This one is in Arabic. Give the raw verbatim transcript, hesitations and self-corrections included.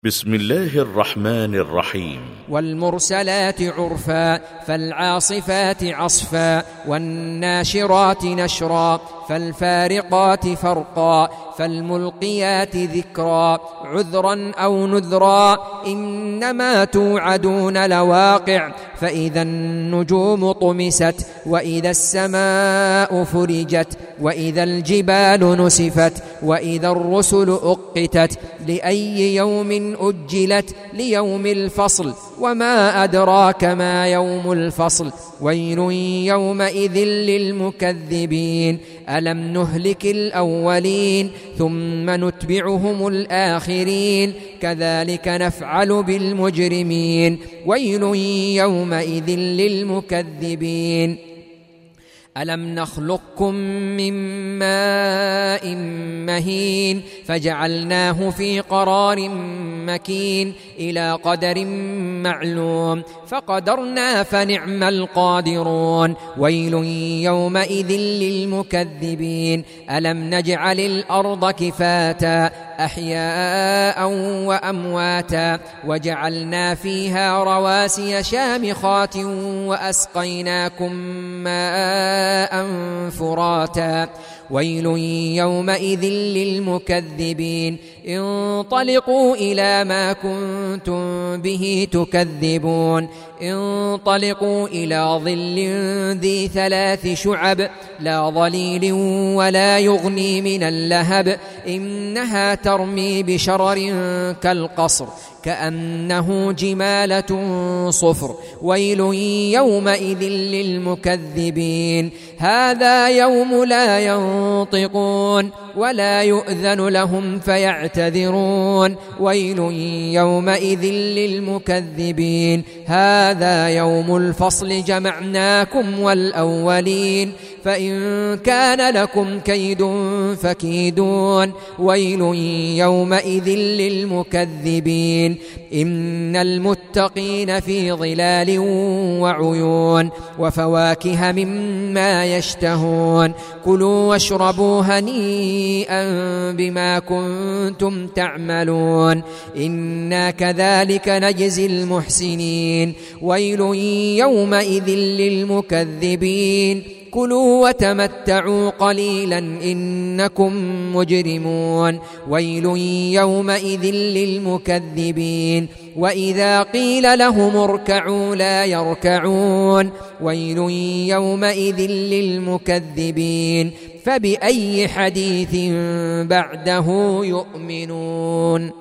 بسم الله الرحمن الرحيم. والمرسلات عرفا فالعاصفات عصفا والناشرات نشرا فالفارقات فرقا فالملقيات ذكرا عذرا أو نذرا إنما توعدون لواقع فإذا النجوم طمست وإذا السماء فرجت وإذا الجبال نسفت وإذا الرسل أقتت لأي يوم أجلت ليوم الفصل وما أدراك ما يوم الفصل ويل يومئذ للمكذبين ألم نهلك الأولين ثم نتبعهم الآخرين كذلك نفعل بالمجرمين ويل يومئذ للمكذبين ألم نخلقكم من ماء مهين فجعلناه في قرار مكين إلى قدر معلوم فقدرنا فنعم القادرون ويل يومئذ للمكذبين ألم نجعل الأرض كفاتا أحياء وأمواتا وجعلنا فيها رواسي شامخات وأسقيناكم ماء فراتا ويل يومئذ للمكذبين انطلقوا إلى ما كنتم به تكذبون انطلقوا إلى ظل ذي ثلاث شعب لا ظليل ولا يغني من اللهب إنها ترمي بشرر كالقصر كأنه جمالة صفر ويل يومئذ للمكذبين هذا يوم لا ينطقون ولا يؤذن لهم فيعتذرون ويل يومئذ للمكذبين هذا يوم الفصل جمعناكم والأولين فإن كان لكم كيد فكيدون ويل يومئذ للمكذبين إن المتقين في ظلال وعيون وفواكه مما يشتهون كلوا واشربوا هنيئا بما كنتم تعملون إنا كذلك نجزي المحسنين ويل يومئذ للمكذبين كلوا وتمتعوا قليلا إنكم مجرمون ويل يومئذ للمكذبين وإذا قيل لهم اركعوا لا يركعون ويل يومئذ للمكذبين فبأي حديث بعده يؤمنون.